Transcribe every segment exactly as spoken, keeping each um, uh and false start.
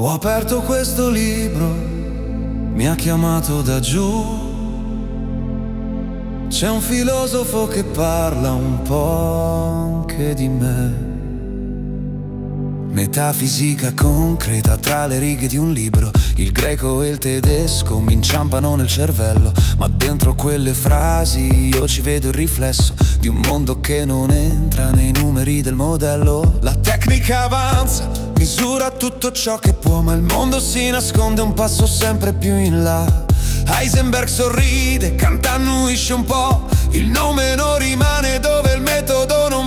Ho aperto questo libro, mi ha chiamato da giù. C'è un filosofo che parla un po' anche di me. Metafisica concreta tra le righe di un libro. Il greco e il tedesco mi inciampano nel cervello, ma dentro quelle frasi io ci vedo il riflesso di un mondo che non entra nei numeri del modello. La tecnica avanza, misura tutto ciò che può, ma il mondo si nasconde un passo sempre più in là. Heisenberg sorride, canta, annuisce un po', il nome non rimane dove il metodo non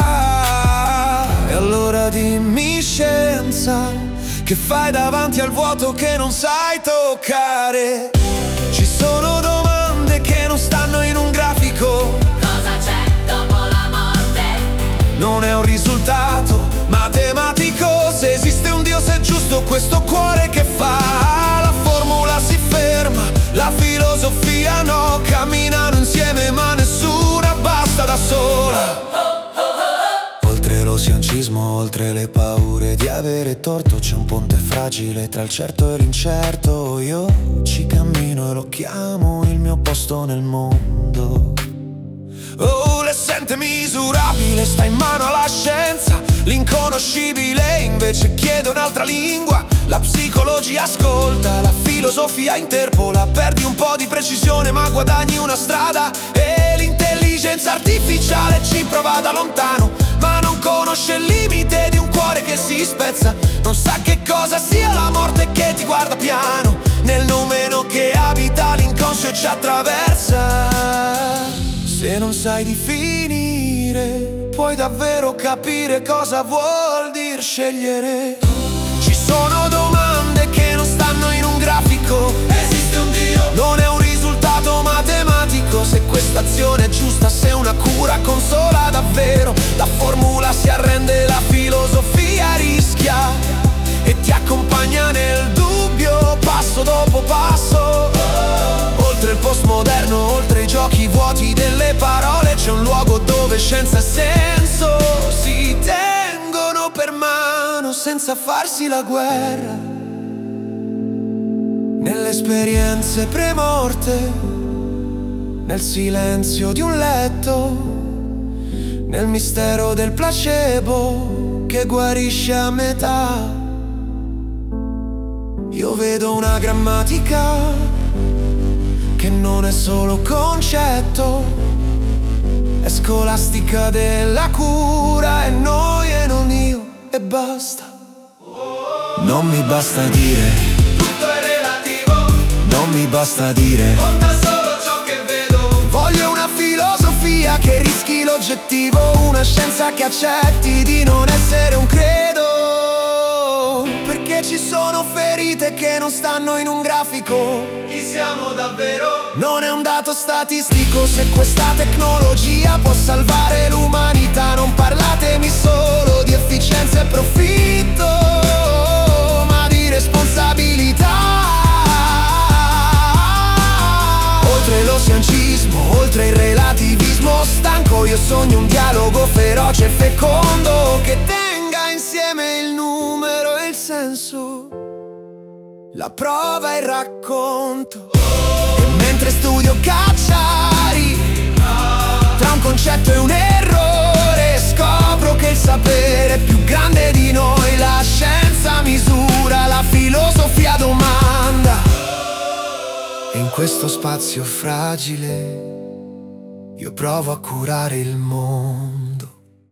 va. E allora dimmi, scienza, che fai davanti al vuoto che non sai toccare? Ci sono domande che non stanno in un grafico. Cosa c'è dopo la morte? Non è un risultato matematico. Se esiste un Dio, se è giusto questo cuore che fa. La formula si ferma, la filosofia no. Camminano insieme ma nessuna basta da sola. Oltre l'oceancismo, oltre le paure di avere torto, c'è un ponte fragile tra il certo e l'incerto. Io ci cammino e lo chiamo il mio posto nel mondo. Oh, l'essente misurabile sta in mano alla scienza. L'inconoscibile invece chiede un'altra lingua. La psicologia ascolta, la filosofia interpola. Perdi un po' di precisione ma guadagni una strada. E l'intelligenza artificiale ci prova da lontano, ma non conosce il limite di un cuore che si spezza. Non sa che cosa sia la morte che ti guarda piano, nel numero che abita l'inconscio e ci attraversa. Se non sai definire, puoi davvero capire cosa vuol dire scegliere. Ci sono domande che non stanno in un grafico. Esiste un Dio? Non è un risultato matematico. Se questa azione è giusta, se una cura consola davvero. La formula si arrende, la filosofia rischia e ti accompagna nel dubbio, passo dopo passo. Oltre il postmoderno, oltre i giochi vuoti delle parole, c'è un luogo dove scienza e senso si tengono per mano senza farsi la guerra. Nelle esperienze premorte, nel silenzio di un letto, nel mistero del placebo che guarisce a metà. Io vedo una grammatica che non è solo concetto, è scolastica della cura. E noi e non io e basta. Non mi basta dire Tutto è relativo, non mi basta dire conta solo ciò che vedo. voglio una filosofia che rischi l'oggettivo, una scienza che accetti di non essere un credo. Perché ci sono ferite che non stanno in un grafico. Chi siamo davvero? Non è un dato statistico. Se questa tecnologia può salvare l'umanità, non parlatemi solo di efficienza e profitto, ma di responsabilità. Oltre l'oceancismo, oltre il relativismo stanco, io sogno un dialogo feroce e fecondo che tenga insieme il numero e il senso, la prova e il racconto. E mentre studio Cacciari, tra un concetto e un errore, scopro che il sapere è più grande di noi. La scienza misura, la filosofia domanda. E in questo spazio fragile io provo a curare il mondo.